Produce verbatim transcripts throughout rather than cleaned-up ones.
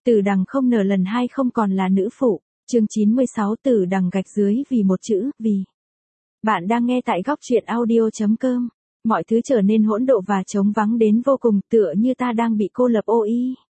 Tử đằng không nở lần hai không còn là nữ phụ. Chương chín mươi sáu Tử đằng gạch dưới vì một chữ, vì. Bạn đang nghe tại góc truyện audio.com. Mọi thứ trở nên hỗn độn và trống vắng đến vô cùng, tựa như ta đang bị cô lập ôi.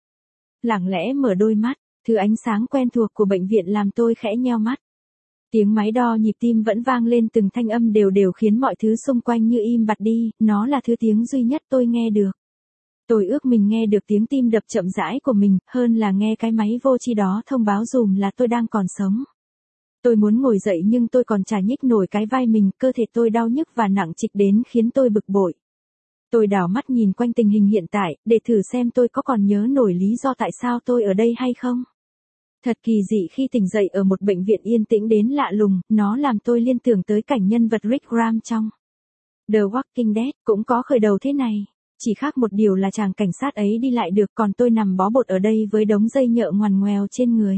Lặng lẽ mở đôi mắt, thứ ánh sáng quen thuộc của bệnh viện làm tôi khẽ nheo mắt. Tiếng máy đo nhịp tim vẫn vang lên từng thanh âm đều đều khiến mọi thứ xung quanh như im bặt đi, nó là thứ tiếng duy nhất tôi nghe được. Tôi ước mình nghe được tiếng tim đập chậm rãi của mình, hơn là nghe cái máy vô tri đó thông báo dùm là tôi đang còn sống. Tôi muốn ngồi dậy nhưng tôi còn chả nhích nổi cái vai mình, cơ thể tôi đau nhức và nặng trịch đến khiến tôi bực bội. Tôi đảo mắt nhìn quanh tình hình hiện tại, để thử xem tôi có còn nhớ nổi lý do tại sao tôi ở đây hay không. Thật kỳ dị khi tỉnh dậy ở một bệnh viện yên tĩnh đến lạ lùng, nó làm tôi liên tưởng tới cảnh nhân vật Rick Graham trong The Walking Dead, cũng có khởi đầu thế này. Chỉ khác một điều là chàng cảnh sát ấy đi lại được, còn tôi nằm bó bột ở đây với đống dây nhợ ngoằn ngoèo trên người.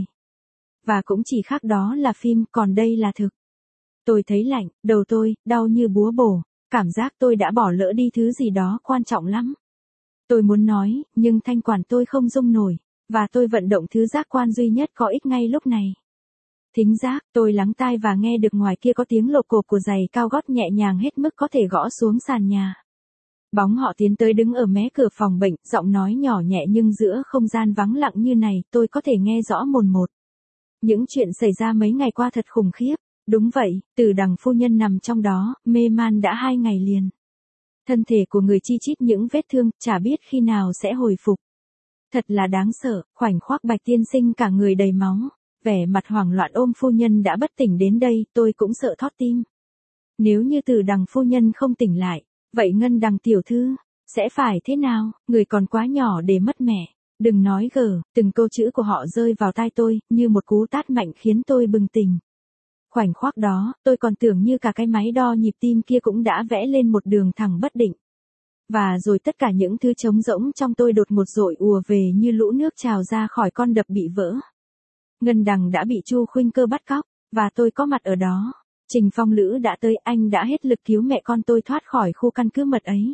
Và cũng chỉ khác đó là phim, còn đây là thực. Tôi thấy lạnh, đầu tôi, đau như búa bổ, cảm giác tôi đã bỏ lỡ đi thứ gì đó quan trọng lắm. Tôi muốn nói, nhưng thanh quản tôi không dung nổi, và tôi vận động thứ giác quan duy nhất có ích ngay lúc này. Thính giác, tôi lắng tai và nghe được ngoài kia có tiếng lộp cộp của giày cao gót nhẹ nhàng hết mức có thể gõ xuống sàn nhà. Bóng họ tiến tới đứng ở mé cửa phòng bệnh, giọng nói nhỏ nhẹ nhưng giữa không gian vắng lặng như này, tôi có thể nghe rõ mồn một. Những chuyện xảy ra mấy ngày qua thật khủng khiếp. Đúng vậy, Tử đằng phu nhân nằm trong đó, mê man đã hai ngày liền. Thân thể của người chi chít những vết thương, chả biết khi nào sẽ hồi phục. Thật là đáng sợ, khoảnh khắc Bạch tiên sinh cả người đầy máu, vẻ mặt hoảng loạn ôm phu nhân đã bất tỉnh đến đây, tôi cũng sợ thót tim. Nếu như Tử đằng phu nhân không tỉnh lại, vậy Ngân đằng tiểu thư, sẽ phải thế nào, người còn quá nhỏ để mất mẹ. Đừng nói gở, từng câu chữ của họ rơi vào tai tôi, như một cú tát mạnh khiến tôi bừng tỉnh. Khoảnh khắc đó, tôi còn tưởng như cả cái máy đo nhịp tim kia cũng đã vẽ lên một đường thẳng bất định. Và rồi tất cả những thứ trống rỗng trong tôi đột ngột dội ùa về như lũ nước trào ra khỏi con đập bị vỡ. Ngân đằng đã bị Chu Khuynh Cơ bắt cóc, và tôi có mặt ở đó. Trình Phong Lữ đã tới, anh đã hết lực cứu mẹ con tôi thoát khỏi khu căn cứ mật ấy.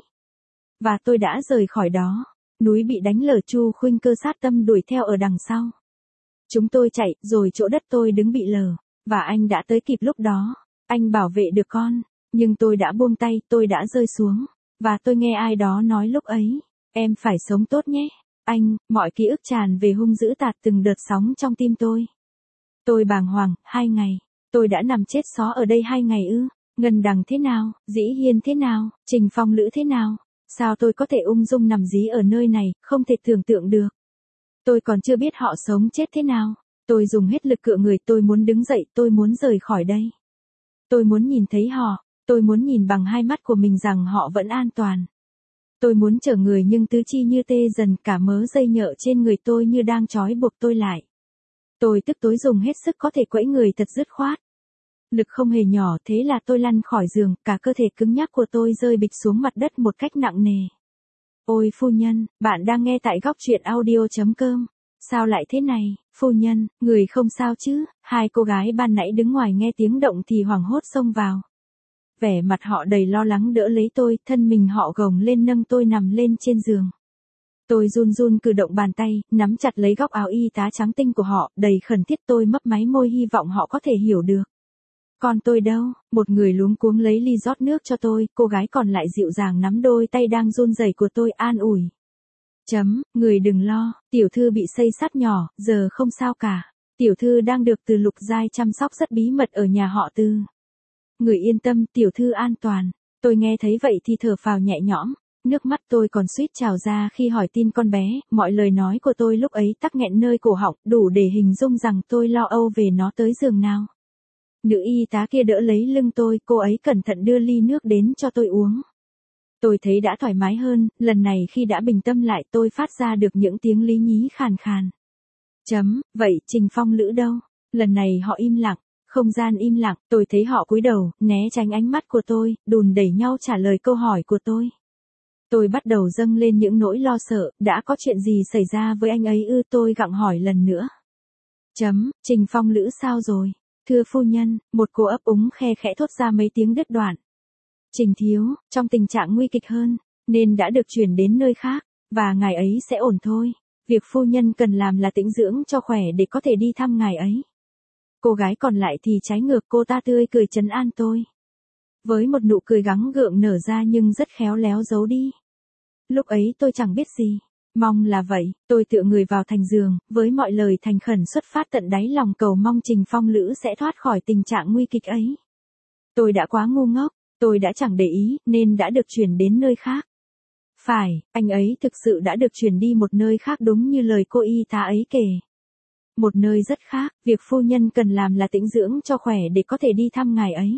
Và tôi đã rời khỏi đó. Núi bị đánh lở, Chu Khuynh Cơ sát tâm đuổi theo ở đằng sau. Chúng tôi chạy, rồi chỗ đất tôi đứng bị lở. Và anh đã tới kịp lúc đó. Anh bảo vệ được con. Nhưng tôi đã buông tay, tôi đã rơi xuống. Và tôi nghe ai đó nói lúc ấy. Em phải sống tốt nhé. Anh, mọi ký ức tràn về hung dữ tạt từng đợt sóng trong tim tôi. Tôi bàng hoàng, hai ngày. Tôi đã nằm chết xó ở đây hai ngày ư. Ngân đằng thế nào, Dĩ Hiên thế nào, Trình Phong Lữ thế nào. Sao tôi có thể ung dung nằm dí ở nơi này, không thể tưởng tượng được. Tôi còn chưa biết họ sống chết thế nào. Tôi dùng hết lực cựa người, tôi muốn đứng dậy, tôi muốn rời khỏi đây. Tôi muốn nhìn thấy họ, tôi muốn nhìn bằng hai mắt của mình rằng họ vẫn an toàn. Tôi muốn chở người nhưng tứ chi như tê dần, cả mớ dây nhợ trên người tôi như đang trói buộc tôi lại. Tôi tức tối dùng hết sức có thể quẫy người thật dứt khoát. Lực không hề nhỏ, thế là tôi lăn khỏi giường, cả cơ thể cứng nhắc của tôi rơi bịch xuống mặt đất một cách nặng nề. Ôi phu nhân, bạn đang nghe tại góc truyện audio.com. Sao lại thế này, phu nhân, người không sao chứ? Hai cô gái ban nãy đứng ngoài nghe tiếng động thì hoảng hốt xông vào. Vẻ mặt họ đầy lo lắng đỡ lấy tôi, thân mình họ gồng lên nâng tôi nằm lên trên giường. Tôi run run cử động bàn tay, nắm chặt lấy góc áo y tá trắng tinh của họ, đầy khẩn thiết. Tôi mấp máy môi hy vọng họ có thể hiểu được. Còn tôi đâu? Một người luống cuống lấy ly rót nước cho tôi, cô gái còn lại dịu dàng nắm đôi tay đang run rẩy của tôi an ủi. Chấm, người đừng lo, tiểu thư bị xây sắt nhỏ, giờ không sao cả. Tiểu thư đang được Từ Lục Giai chăm sóc rất bí mật ở nhà họ Từ. Người yên tâm, tiểu thư an toàn. Tôi nghe thấy vậy thì thở phào nhẹ nhõm. Nước mắt tôi còn suýt trào ra khi hỏi tin con bé, mọi lời nói của tôi lúc ấy tắc nghẹn nơi cổ họng, đủ để hình dung rằng tôi lo âu về nó tới giường nào. Nữ y tá kia đỡ lấy lưng tôi, cô ấy cẩn thận đưa ly nước đến cho tôi uống. Tôi thấy đã thoải mái hơn, lần này khi đã bình tâm lại tôi phát ra được những tiếng lý nhí khàn khàn. Chấm, vậy Trình Phong Lữ đâu? Lần này họ im lặng, không gian im lặng, tôi thấy họ cúi đầu, né tránh ánh mắt của tôi, đùn đẩy nhau trả lời câu hỏi của tôi. Tôi bắt đầu dâng lên những nỗi lo sợ, đã có chuyện gì xảy ra với anh ấy ư? Tôi gặng hỏi lần nữa. Chấm, Trình Phong Lữ sao rồi? Thưa phu nhân, một cô ấp úng khe khẽ thốt ra mấy tiếng đứt đoạn. Trình thiếu, trong tình trạng nguy kịch hơn, nên đã được chuyển đến nơi khác, và ngài ấy sẽ ổn thôi. Việc phu nhân cần làm là tĩnh dưỡng cho khỏe để có thể đi thăm ngài ấy. Cô gái còn lại thì trái ngược, cô ta tươi cười trấn an tôi. Với một nụ cười gắng gượng nở ra nhưng rất khéo léo giấu đi. Lúc ấy tôi chẳng biết gì. Mong là vậy, tôi tựa người vào thành giường, với mọi lời thành khẩn xuất phát tận đáy lòng cầu mong Trình Phong Lữ sẽ thoát khỏi tình trạng nguy kịch ấy. Tôi đã quá ngu ngốc, tôi đã chẳng để ý, nên đã được chuyển đến nơi khác. Phải, anh ấy thực sự đã được chuyển đi một nơi khác đúng như lời cô y tá ấy kể. Một nơi rất khác, việc phu nhân cần làm là tĩnh dưỡng cho khỏe để có thể đi thăm ngài ấy.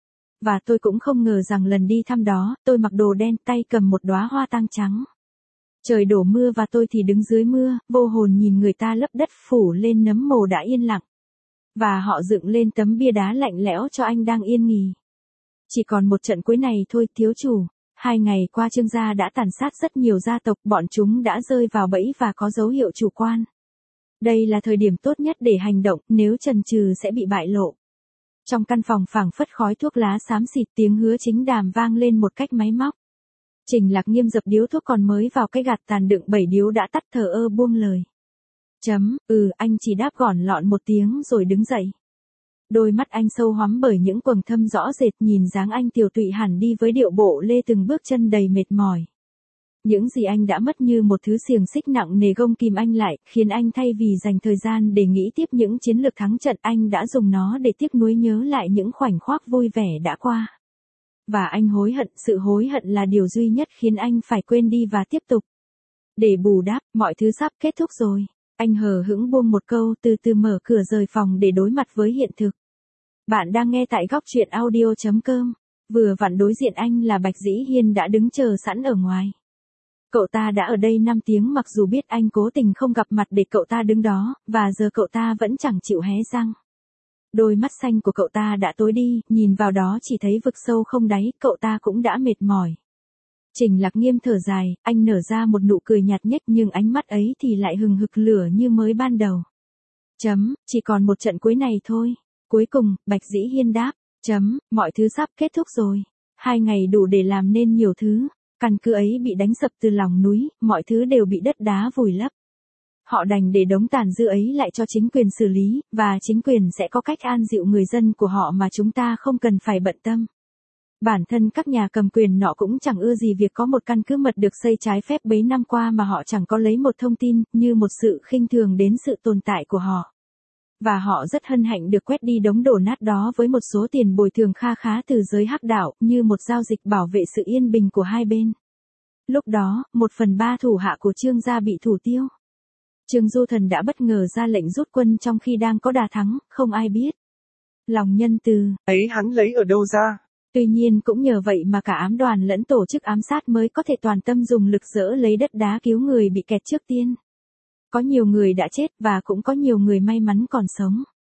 Và tôi cũng không ngờ rằng lần đi thăm đó, tôi mặc đồ đen, tay cầm một đóa hoa tang trắng. Trời đổ mưa và tôi thì đứng dưới mưa, vô hồn nhìn người ta lấp đất phủ lên nấm mồ đã yên lặng. Và họ dựng lên tấm bia đá lạnh lẽo cho anh đang yên nghỉ. Chỉ còn một trận cuối này thôi, thiếu chủ. Hai ngày qua Trương gia đã tàn sát rất nhiều gia tộc, bọn chúng đã rơi vào bẫy và có dấu hiệu chủ quan. Đây là thời điểm tốt nhất để hành động, nếu chần chừ sẽ bị bại lộ. Trong căn phòng phảng phất khói thuốc lá xám xịt, tiếng hứa chính đàm vang lên một cách máy móc. Trình Lạc Nghiêm dập điếu thuốc còn mới vào cái gạt tàn đựng bảy điếu đã tắt thờ ơ buông lời. Chấm, ừ, anh chỉ đáp gọn lọn một tiếng rồi đứng dậy. Đôi mắt anh sâu hoắm bởi những quầng thâm rõ rệt, nhìn dáng anh tiều tụy hẳn đi với điệu bộ lê từng bước chân đầy mệt mỏi. Những gì anh đã mất như một thứ xiềng xích nặng nề gông kìm anh lại, khiến anh thay vì dành thời gian để nghĩ tiếp những chiến lược thắng trận, anh đã dùng nó để tiếc nuối nhớ lại những khoảnh khắc vui vẻ đã qua. Và anh hối hận, sự hối hận là điều duy nhất khiến anh phải quên đi và tiếp tục. Để bù đắp, mọi thứ sắp kết thúc rồi. Anh hờ hững buông một câu, từ từ mở cửa rời phòng để đối mặt với hiện thực. Bạn đang nghe tại góc truyện audio chấm com. Vừa vặn đối diện anh là Bạch Dĩ Hiên đã đứng chờ sẵn ở ngoài. Cậu ta đã ở đây năm tiếng mặc dù biết anh cố tình không gặp mặt để cậu ta đứng đó, và giờ cậu ta vẫn chẳng chịu hé răng. Đôi mắt xanh của cậu ta đã tối đi, nhìn vào đó chỉ thấy vực sâu không đáy, cậu ta cũng đã mệt mỏi. Trình Lạc Nghiêm thở dài, anh nở ra một nụ cười nhạt nhếch nhưng ánh mắt ấy thì lại hừng hực lửa như mới ban đầu. Chấm, chỉ còn một trận cuối này thôi. Cuối cùng, Bạch Dĩ Hiên đáp, chấm, mọi thứ sắp kết thúc rồi. Hai ngày đủ để làm nên nhiều thứ. Căn cứ ấy bị đánh sập từ lòng núi, mọi thứ đều bị đất đá vùi lấp. Họ đành để đống tàn dư ấy lại cho chính quyền xử lý, và chính quyền sẽ có cách an dịu người dân của họ mà chúng ta không cần phải bận tâm. Bản thân các nhà cầm quyền nọ cũng chẳng ưa gì việc có một căn cứ mật được xây trái phép bấy năm qua mà họ chẳng có lấy một thông tin, như một sự khinh thường đến sự tồn tại của họ. Và họ rất hân hạnh được quét đi đống đổ nát đó với một số tiền bồi thường kha khá từ giới hắc đạo, như một giao dịch bảo vệ sự yên bình của hai bên. Lúc đó, một phần ba thủ hạ của Trương gia bị thủ tiêu. Trương Du Thần đã bất ngờ ra lệnh rút quân trong khi đang có đà thắng, không ai biết. Lòng nhân từ ấy hắn lấy ở đâu ra? Tuy nhiên cũng nhờ vậy mà cả ám đoàn lẫn tổ chức ám sát mới có thể toàn tâm dùng lực dỡ lấy đất đá cứu người bị kẹt trước tiên. Có nhiều người đã chết và cũng có nhiều người may mắn còn sống.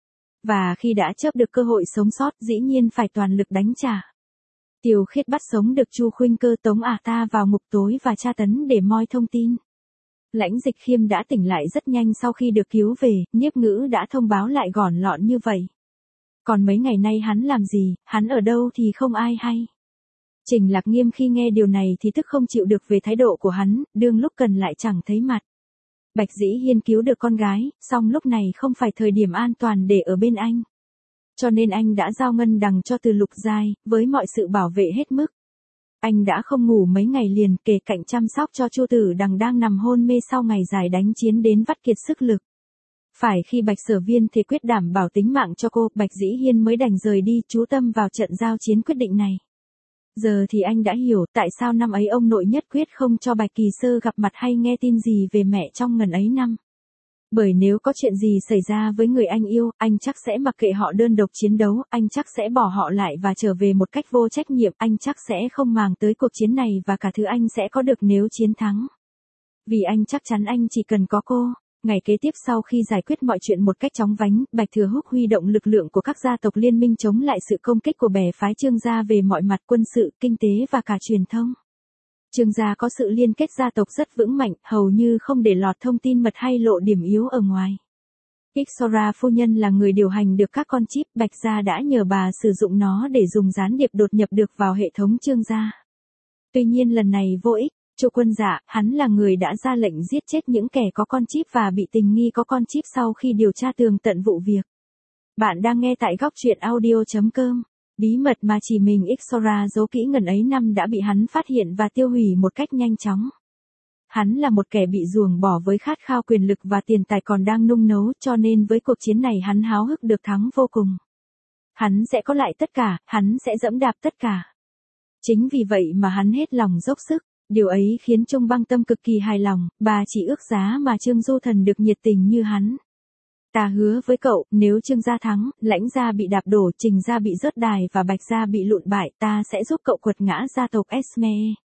Và khi đã chớp được cơ hội sống sót, dĩ nhiên phải toàn lực đánh trả. Tiều Khiết bắt sống được Chu Khuynh Cơ, tống ả ta vào ngục tối và tra tấn để moi thông tin. Lãnh Dịch Khiêm đã tỉnh lại rất nhanh sau khi được cứu về, Nhiếp Ngữ đã thông báo lại gọn lọn như vậy. Còn mấy ngày nay hắn làm gì, hắn ở đâu thì không ai hay. Trình Lạc Nghiêm khi nghe điều này thì tức không chịu được về thái độ của hắn, đương lúc cần lại chẳng thấy mặt. Bạch Dĩ Hiên cứu được con gái, song lúc này không phải thời điểm an toàn để ở bên anh. Cho nên anh đã giao ngân đằng cho Từ Lục Giai, với mọi sự bảo vệ hết mức. Anh đã không ngủ mấy ngày liền, kể cạnh chăm sóc cho Chu Tử Đằng đang nằm hôn mê sau ngày dài đánh chiến đến vắt kiệt sức lực. Phải khi Bạch Sở Viên thề quyết đảm bảo tính mạng cho cô, Bạch Dĩ Hiên mới đành rời đi, chú tâm vào trận giao chiến quyết định này. Giờ thì anh đã hiểu tại sao năm ấy ông nội nhất quyết không cho Bạch Kỳ Sơ gặp mặt hay nghe tin gì về mẹ trong ngần ấy năm. Bởi nếu có chuyện gì xảy ra với người anh yêu, anh chắc sẽ mặc kệ họ đơn độc chiến đấu, anh chắc sẽ bỏ họ lại và trở về một cách vô trách nhiệm, anh chắc sẽ không màng tới cuộc chiến này và cả thứ anh sẽ có được nếu chiến thắng. Vì anh chắc chắn anh chỉ cần có cô. Ngày kế tiếp sau khi giải quyết mọi chuyện một cách chóng vánh, Bạch Thừa Húc huy động lực lượng của các gia tộc liên minh chống lại sự công kích của bè phái Trương gia về mọi mặt quân sự, kinh tế và cả truyền thông. Trương gia có sự liên kết gia tộc rất vững mạnh, hầu như không để lọt thông tin mật hay lộ điểm yếu ở ngoài. Ixora phu nhân là người điều hành được các con chip, Bạch gia đã nhờ bà sử dụng nó để dùng gián điệp đột nhập được vào hệ thống Trương gia. Tuy nhiên lần này vô ích. Chu Quân Dạ, hắn là người đã ra lệnh giết chết những kẻ có con chip và bị tình nghi có con chip sau khi điều tra tường tận vụ việc. Bạn đang nghe tại góc truyện audio chấm com. Bí mật mà chỉ mình Ixora giấu kỹ ngần ấy năm đã bị hắn phát hiện và tiêu hủy một cách nhanh chóng. Hắn là một kẻ bị ruồng bỏ với khát khao quyền lực và tiền tài còn đang nung nấu, cho nên với cuộc chiến này hắn háo hức được thắng vô cùng. Hắn sẽ có lại tất cả, hắn sẽ dẫm đạp tất cả. Chính vì vậy mà hắn hết lòng dốc sức, điều ấy khiến Trung Băng Tâm cực kỳ hài lòng, bà chỉ ước giá mà Trương Du Thần được nhiệt tình như hắn. Ta hứa với cậu, nếu Trương gia thắng, Lãnh gia bị đạp đổ, Trình gia bị rớt đài và Bạch gia bị lụn bại, ta sẽ giúp cậu quật ngã gia tộc Esme.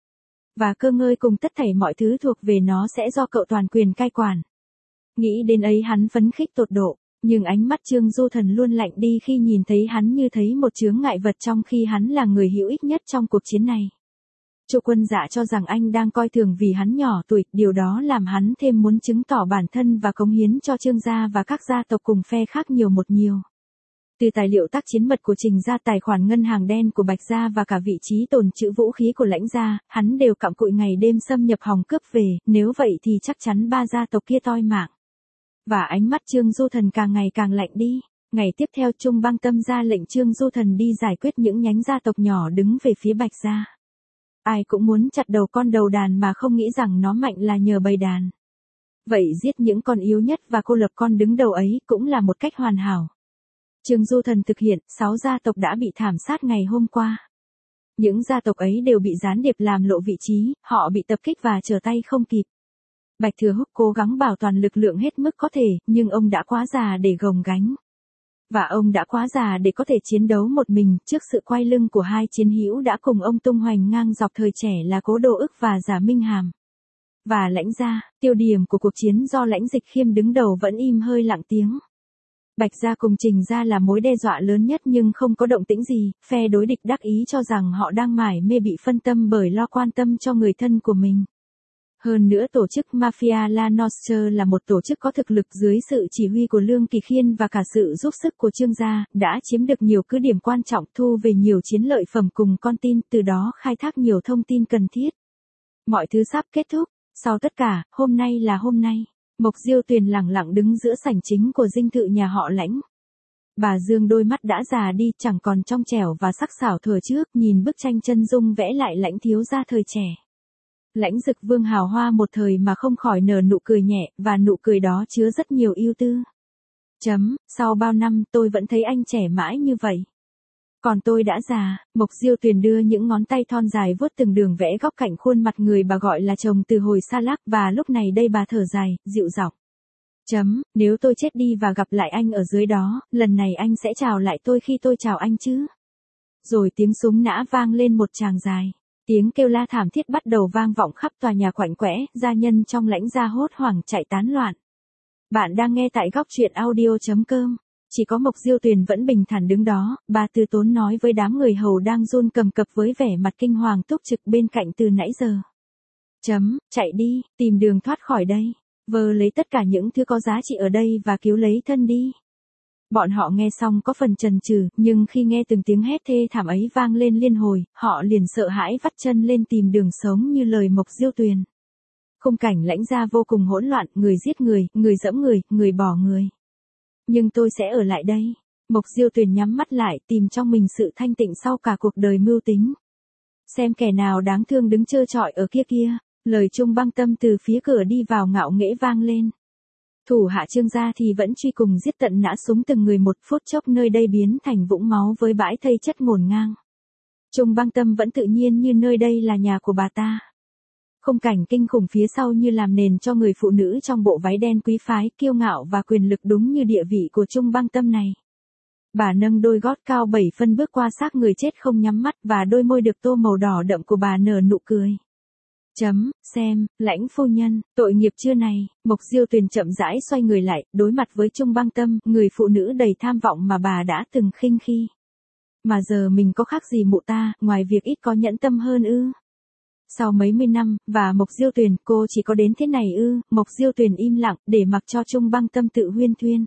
Và Cơ Ngơi cùng tất thảy mọi thứ thuộc về nó sẽ do cậu toàn quyền cai quản. Nghĩ đến ấy hắn phấn khích tột độ, nhưng ánh mắt Trương Du Thần luôn lạnh đi khi nhìn thấy hắn như thấy một chướng ngại vật trong khi hắn là người hữu ích nhất trong cuộc chiến này. Chu Quân Dạ cho rằng anh đang coi thường vì hắn nhỏ tuổi, điều đó làm hắn thêm muốn chứng tỏ bản thân và cống hiến cho Trương gia và các gia tộc cùng phe khác nhiều một nhiều. Từ tài liệu tác chiến mật của Trình gia, tài khoản ngân hàng đen của Bạch gia và cả vị trí tồn trữ vũ khí của Lãnh gia, hắn đều cặm cụi ngày đêm xâm nhập hòng cướp về, nếu vậy thì chắc chắn ba gia tộc kia toi mạng. Và ánh mắt Trương Du Thần càng ngày càng lạnh đi. Ngày tiếp theo Trung Băng Tâm ra lệnh Trương Du Thần đi giải quyết những nhánh gia tộc nhỏ đứng về phía Bạch gia. Ai cũng muốn chặt đầu con đầu đàn mà không nghĩ rằng nó mạnh là nhờ bầy đàn. Vậy giết những con yếu nhất và cô lập con đứng đầu ấy cũng là một cách hoàn hảo. Trương Du Thần thực hiện, sáu gia tộc đã bị thảm sát ngày hôm qua. Những gia tộc ấy đều bị gián điệp làm lộ vị trí, họ bị tập kích và trở tay không kịp. Bạch Thừa Húc cố gắng bảo toàn lực lượng hết mức có thể, nhưng ông đã quá già để gồng gánh. Và ông đã quá già để có thể chiến đấu một mình, trước sự quay lưng của hai chiến hữu đã cùng ông tung hoành ngang dọc thời trẻ là Cố Đô Ức và Giả Minh Hàm. Và Lãnh gia, tiêu điểm của cuộc chiến do Lãnh Dịch Khiêm đứng đầu vẫn im hơi lặng tiếng. Bạch gia cùng Trình gia là mối đe dọa lớn nhất nhưng không có động tĩnh gì, phe đối địch đắc ý cho rằng họ đang mải mê bị phân tâm bởi lo quan tâm cho người thân của mình. Hơn nữa tổ chức Mafia La Nostra là một tổ chức có thực lực dưới sự chỉ huy của Lương Kỳ Khiên và cả sự giúp sức của Trương gia, đã chiếm được nhiều cứ điểm quan trọng, thu về nhiều chiến lợi phẩm cùng con tin, từ đó khai thác nhiều thông tin cần thiết. Mọi thứ sắp kết thúc, sau tất cả, hôm nay là hôm nay. Mộc Diêu Tuyền lẳng lặng đứng giữa sảnh chính của dinh thự nhà họ Lãnh. Bà Dương đôi mắt đã già đi, chẳng còn trong trẻo và sắc sảo thời trước, nhìn bức tranh chân dung vẽ lại Lãnh thiếu gia thời trẻ. Lãnh Dực Vương hào hoa một thời mà không khỏi nở nụ cười nhẹ, và nụ cười đó chứa rất nhiều ưu tư. Chấm, sau bao năm tôi vẫn thấy anh trẻ mãi như vậy. Còn tôi đã già. Mộc Diêu Tuyền đưa những ngón tay thon dài vuốt từng đường vẽ góc cạnh khuôn mặt người bà gọi là chồng từ hồi xa lắc, và lúc này đây bà thở dài, dịu giọng. Chấm, nếu tôi chết đi và gặp lại anh ở dưới đó, lần này anh sẽ chào lại tôi khi tôi chào anh chứ. Rồi tiếng súng nã vang lên một tràng dài. Tiếng kêu la thảm thiết bắt đầu vang vọng khắp tòa nhà quạnh quẽ, gia nhân trong Lãnh gia hốt hoảng chạy tán loạn. Bạn đang nghe tại góc truyện audio chấm com. Chỉ có Mộc Diêu Tuyền vẫn bình thản đứng đó, bà từ tốn nói với đám người hầu đang run cầm cập với vẻ mặt kinh hoàng túc trực bên cạnh từ nãy giờ. Chấm, chạy đi, tìm đường thoát khỏi đây. Vơ lấy tất cả những thứ có giá trị ở đây và cứu lấy thân đi. Bọn họ nghe xong có phần chần chừ, nhưng khi nghe từng tiếng hét thê thảm ấy vang lên liên hồi, họ liền sợ hãi vắt chân lên tìm đường sống như lời Mộc Diêu Tuyền. Khung cảnh Lãnh gia vô cùng hỗn loạn, người giết người, người dẫm người, người bỏ người. Nhưng tôi sẽ ở lại đây. Mộc Diêu Tuyền nhắm mắt lại, tìm trong mình sự thanh tịnh sau cả cuộc đời mưu tính. Xem kẻ nào đáng thương đứng trơ trọi ở kia kia. Lời Trung Băng Tâm từ phía cửa đi vào ngạo nghễ vang lên. Thủ hạ Trương gia thì vẫn truy cùng giết tận nã súng từng người, một phút chốc nơi đây biến thành vũng máu với bãi thây chất ngổn ngang. Trung Băng Tâm vẫn tự nhiên như nơi đây là nhà của bà ta. Khung cảnh kinh khủng phía sau như làm nền cho người phụ nữ trong bộ váy đen quý phái, kiêu ngạo và quyền lực đúng như địa vị của Trung Băng Tâm này. Bà nâng đôi gót cao bảy phân bước qua xác người chết không nhắm mắt, và đôi môi được tô màu đỏ đậm của bà nở nụ cười. Chấm, xem, Lãnh phu nhân, tội nghiệp chưa này. Mộc Diêu Tuyền chậm rãi xoay người lại, đối mặt với Trung Băng Tâm, người phụ nữ đầy tham vọng mà bà đã từng khinh khi. Mà giờ mình có khác gì mụ ta, ngoài việc ít có nhẫn tâm hơn ư? Sau mấy mươi năm, và Mộc Diêu Tuyền, cô chỉ có đến thế này ư? Mộc Diêu Tuyền im lặng, để mặc cho Trung Băng Tâm tự huyên thuyên.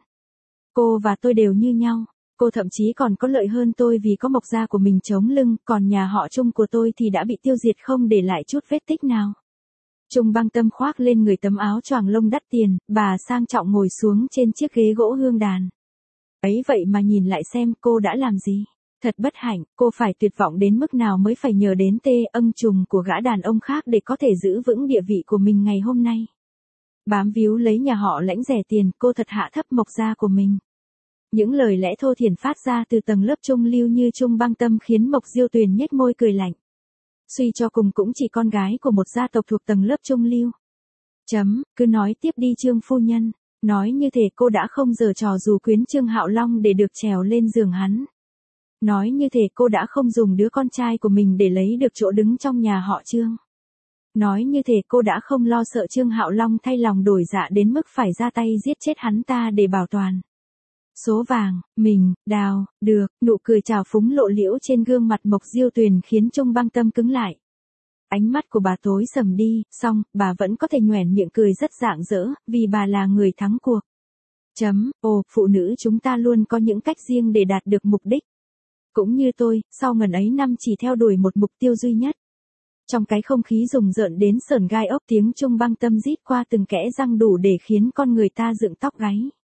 Cô và tôi đều như nhau. Cô thậm chí còn có lợi hơn tôi vì có Mộc gia của mình chống lưng, còn nhà họ Trung của tôi thì đã bị tiêu diệt không để lại chút vết tích nào. Trung Băng Tâm khoác lên người tấm áo choàng lông đắt tiền, bà sang trọng ngồi xuống trên chiếc ghế gỗ hương đàn. Ấy vậy mà nhìn lại xem cô đã làm gì. Thật bất hạnh, cô phải tuyệt vọng đến mức nào mới phải nhờ đến tê âng trùng của gã đàn ông khác để có thể giữ vững địa vị của mình ngày hôm nay. Bám víu lấy nhà họ Lãnh rẻ tiền, cô thật hạ thấp Mộc gia của mình. Những lời lẽ thô thiển phát ra từ tầng lớp trung lưu như Trung Băng Tâm khiến Mộc Diêu Tuyền nhếch môi cười lạnh. Suy cho cùng cũng chỉ con gái của một gia tộc thuộc tầng lớp trung lưu. Chấm, cứ nói tiếp đi Trương phu nhân. Nói như thể cô đã không giở trò dù quyến Trương Hạo Long để được trèo lên giường hắn. Nói như thể cô đã không dùng đứa con trai của mình để lấy được chỗ đứng trong nhà họ Trương. Nói như thể cô đã không lo sợ Trương Hạo Long thay lòng đổi dạ đến mức phải ra tay giết chết hắn ta để bảo toàn số vàng, mình, đào, được, nụ cười trào phúng lộ liễu trên gương mặt Mộc Diêu Tuyền khiến Trung Băng Tâm cứng lại. Ánh mắt của bà tối sầm đi, xong, bà vẫn có thể nhoẻn miệng cười rất rạng rỡ, vì bà là người thắng cuộc. Chấm, ồ, phụ nữ chúng ta luôn có những cách riêng để đạt được mục đích. Cũng như tôi, sau ngần ấy năm chỉ theo đuổi một mục tiêu duy nhất. Trong cái không khí rùng rợn đến sởn gai ốc, tiếng Trung Băng Tâm rít qua từng kẽ răng đủ để khiến con người ta dựng tóc gáy.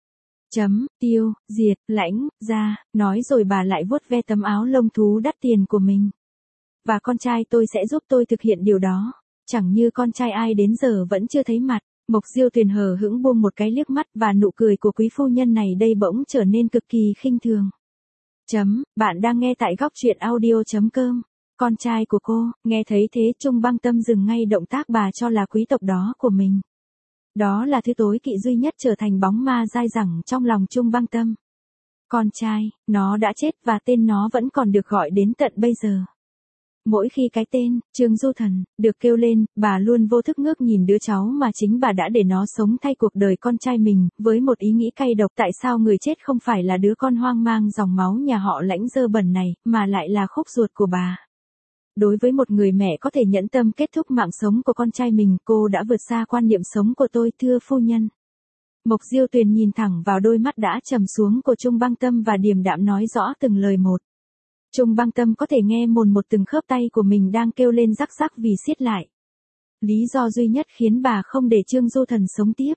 Chấm, tiêu, diệt, Lãnh, ra, nói rồi bà lại vuốt ve tấm áo lông thú đắt tiền của mình. Và con trai tôi sẽ giúp tôi thực hiện điều đó. Chẳng như con trai ai đến giờ vẫn chưa thấy mặt. Mộc Diêu Tuyền hờ hững buông một cái liếc mắt và nụ cười của quý phu nhân này đây bỗng trở nên cực kỳ khinh thường. Chấm, bạn đang nghe tại góc truyện audio chấm com. Con trai của cô, nghe thấy thế Trung Băng Tâm dừng ngay động tác bà cho là quý tộc đó của mình. Đó là thứ tối kỵ duy nhất trở thành bóng ma dai dẳng trong lòng Trung Băng Tâm. Con trai, nó đã chết và tên nó vẫn còn được gọi đến tận bây giờ. Mỗi khi cái tên, Trương Du Thần, được kêu lên, bà luôn vô thức ngước nhìn đứa cháu mà chính bà đã để nó sống thay cuộc đời con trai mình, với một ý nghĩ cay độc tại sao người chết không phải là đứa con hoang mang dòng máu nhà họ Lãnh dơ bẩn này, mà lại là khúc ruột của bà. Đối với một người mẹ có thể nhẫn tâm kết thúc mạng sống của con trai mình, cô đã vượt xa quan niệm sống của tôi, thưa phu nhân. Mộc Diêu Tuyền nhìn thẳng vào đôi mắt đã trầm xuống của Trung Băng Tâm và điềm đạm nói rõ từng lời một. Trung Băng Tâm có thể nghe mồn một từng khớp tay của mình đang kêu lên rắc rắc vì siết lại. Lý do duy nhất khiến bà không để Trương Du Thần sống tiếp.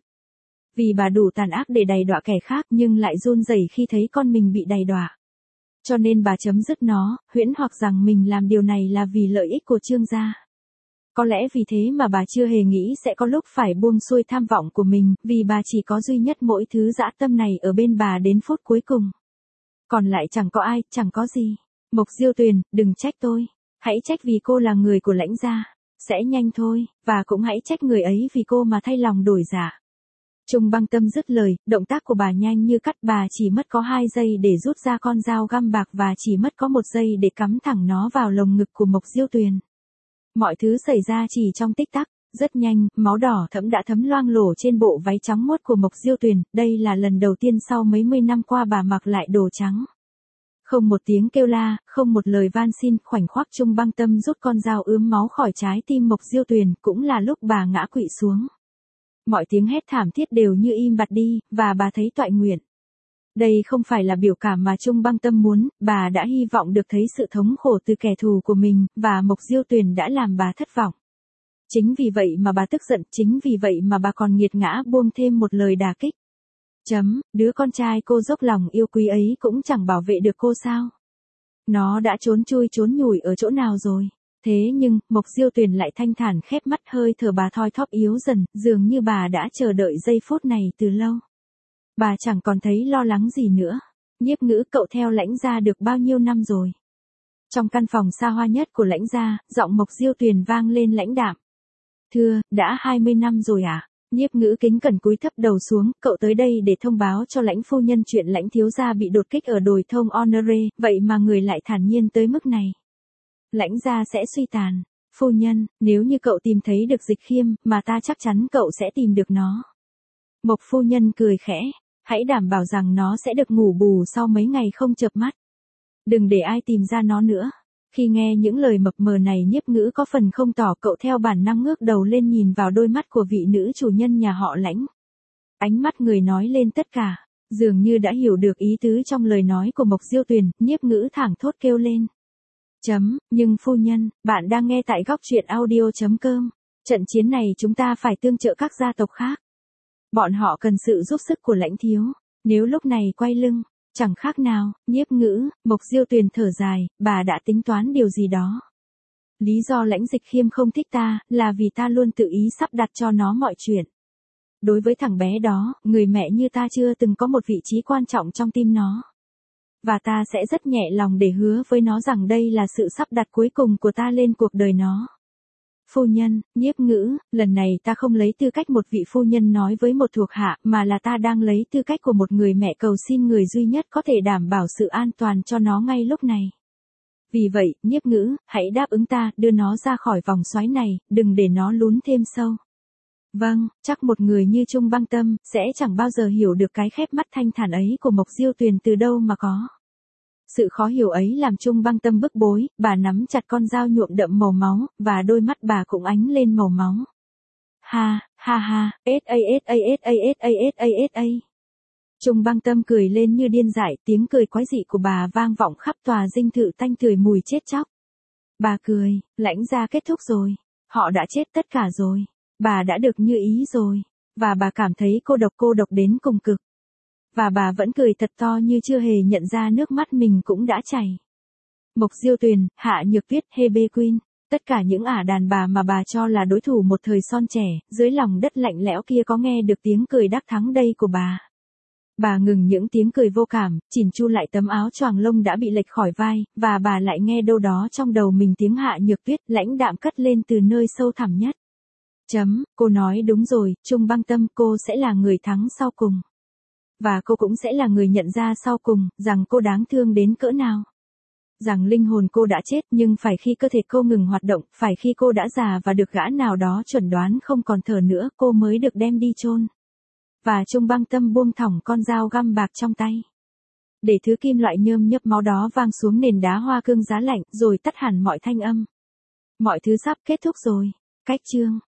Vì bà đủ tàn ác để đày đọa kẻ khác nhưng lại run rẩy khi thấy con mình bị đày đọa. Cho nên bà chấm dứt nó, huyễn hoặc rằng mình làm điều này là vì lợi ích của Trương gia. Có lẽ vì thế mà bà chưa hề nghĩ sẽ có lúc phải buông xuôi tham vọng của mình, vì bà chỉ có duy nhất mỗi thứ dã tâm này ở bên bà đến phút cuối cùng. Còn lại chẳng có ai, chẳng có gì. Mộc Diêu Tuyền, đừng trách tôi. Hãy trách vì cô là người của Lãnh gia. Sẽ nhanh thôi, và cũng hãy trách người ấy vì cô mà thay lòng đổi dạ. Trung Băng Tâm dứt lời, động tác của bà nhanh như cắt, bà chỉ mất có hai giây để rút ra con dao găm bạc và chỉ mất có một giây để cắm thẳng nó vào lồng ngực của Mộc Diêu Tuyền. Mọi thứ xảy ra chỉ trong tích tắc, rất nhanh, máu đỏ thẫm đã thấm loang lổ trên bộ váy trắng muốt của Mộc Diêu Tuyền, đây là lần đầu tiên sau mấy mươi năm qua bà mặc lại đồ trắng. Không một tiếng kêu la, không một lời van xin, khoảnh khắc Trung Băng Tâm rút con dao ướm máu khỏi trái tim Mộc Diêu Tuyền, cũng là lúc bà ngã quỵ xuống. Mọi tiếng hét thảm thiết đều như im bặt đi, và bà thấy toại nguyện. Đây không phải là biểu cảm mà Trung Băng Tâm muốn, bà đã hy vọng được thấy sự thống khổ từ kẻ thù của mình, và Mộc Diêu Tuyền đã làm bà thất vọng. Chính vì vậy mà bà tức giận, chính vì vậy mà bà còn nghiệt ngã buông thêm một lời đả kích. Chấm, đứa con trai cô dốc lòng yêu quý ấy cũng chẳng bảo vệ được cô sao? Nó đã trốn chui trốn nhủi ở chỗ nào rồi? Thế nhưng, Mộc Diêu Tuyền lại thanh thản khép mắt, hơi thở bà thoi thóp yếu dần, dường như bà đã chờ đợi giây phút này từ lâu. Bà chẳng còn thấy lo lắng gì nữa. Nhiếp Ngữ, cậu theo Lãnh gia được bao nhiêu năm rồi? Trong căn phòng xa hoa nhất của Lãnh gia, giọng Mộc Diêu Tuyền vang lên lãnh đạm. Thưa, đã hai mươi năm rồi à? Nhiếp Ngữ kính cẩn cúi thấp đầu xuống, cậu tới đây để thông báo cho Lãnh phu nhân chuyện Lãnh thiếu gia bị đột kích ở đồi thông Honore, vậy mà người lại thản nhiên tới mức này. Lãnh gia sẽ suy tàn. Phu nhân, nếu như cậu tìm thấy được Dịch Khiêm, mà ta chắc chắn cậu sẽ tìm được nó. Mộc phu nhân cười khẽ, hãy đảm bảo rằng nó sẽ được ngủ bù sau mấy ngày không chợp mắt. Đừng để ai tìm ra nó nữa. Khi nghe những lời mập mờ này, Nhiếp Ngữ có phần không tỏ, cậu theo bản năng ngước đầu lên nhìn vào đôi mắt của vị nữ chủ nhân nhà họ Lãnh. Ánh mắt người nói lên tất cả, dường như đã hiểu được ý tứ trong lời nói của Mộc Diêu Tuyền, Nhiếp Ngữ thảng thốt kêu lên. Chấm, nhưng phu nhân, bạn đang nghe tại góc truyện audio chấm com. Trận chiến này chúng ta phải tương trợ các gia tộc khác. Bọn họ cần sự giúp sức của lãnh thiếu. Nếu lúc này quay lưng, chẳng khác nào, Nhiếp Ngữ, Mộc Diêu Tuyền thở dài, bà đã tính toán điều gì đó. Lý do Lãnh Dịch Khiêm không thích ta, là vì ta luôn tự ý sắp đặt cho nó mọi chuyện. Đối với thằng bé đó, người mẹ như ta chưa từng có một vị trí quan trọng trong tim nó. Và ta sẽ rất nhẹ lòng để hứa với nó rằng đây là sự sắp đặt cuối cùng của ta lên cuộc đời nó. Phu nhân, Nhiếp Ngữ, lần này ta không lấy tư cách một vị phu nhân nói với một thuộc hạ, mà là ta đang lấy tư cách của một người mẹ cầu xin người duy nhất có thể đảm bảo sự an toàn cho nó ngay lúc này. Vì vậy, Nhiếp Ngữ, hãy đáp ứng ta, đưa nó ra khỏi vòng xoáy này, đừng để nó lún thêm sâu. Vâng, chắc một người như Trung Băng Tâm, sẽ chẳng bao giờ hiểu được cái khép mắt thanh thản ấy của Mộc Diêu Tuyền từ đâu mà có. Sự khó hiểu ấy làm Trung Băng Tâm bức bối, bà nắm chặt con dao nhuộm đậm màu máu, và đôi mắt bà cũng ánh lên màu máu. Ha, ha ha, ết a ết a ết a ết a ết a ết a. Trung Băng Tâm cười lên như điên dại, tiếng cười quái dị của bà vang vọng khắp tòa dinh thự tanh tưởi mùi chết chóc. Bà cười, Lãnh gia kết thúc rồi, họ đã chết tất cả rồi, bà đã được như ý rồi, và bà cảm thấy cô độc cô độc đến cùng cực. Và bà vẫn cười thật to như chưa hề nhận ra nước mắt mình cũng đã chảy. Mộc Diêu Tuyền, Hạ Nhược Tuyết, Hebe Queen, tất cả những ả đàn bà mà bà cho là đối thủ một thời son trẻ, dưới lòng đất lạnh lẽo kia có nghe được tiếng cười đắc thắng đây của bà. Bà ngừng những tiếng cười vô cảm, chỉn chu lại tấm áo choàng lông đã bị lệch khỏi vai, và bà lại nghe đâu đó trong đầu mình tiếng Hạ Nhược Tuyết lãnh đạm cất lên từ nơi sâu thẳm nhất. Chấm, cô nói đúng rồi, Trung Băng Tâm, cô sẽ là người thắng sau cùng. Và cô cũng sẽ là người nhận ra sau cùng, rằng cô đáng thương đến cỡ nào. Rằng linh hồn cô đã chết nhưng phải khi cơ thể cô ngừng hoạt động, phải khi cô đã già và được gã nào đó chuẩn đoán không còn thở nữa, cô mới được đem đi chôn. Và Trung Băng Tâm buông thõng con dao găm bạc trong tay. Để thứ kim loại nhơm nhấp máu đó vang xuống nền đá hoa cương giá lạnh, rồi tắt hẳn mọi thanh âm. Mọi thứ sắp kết thúc rồi. Cách chương.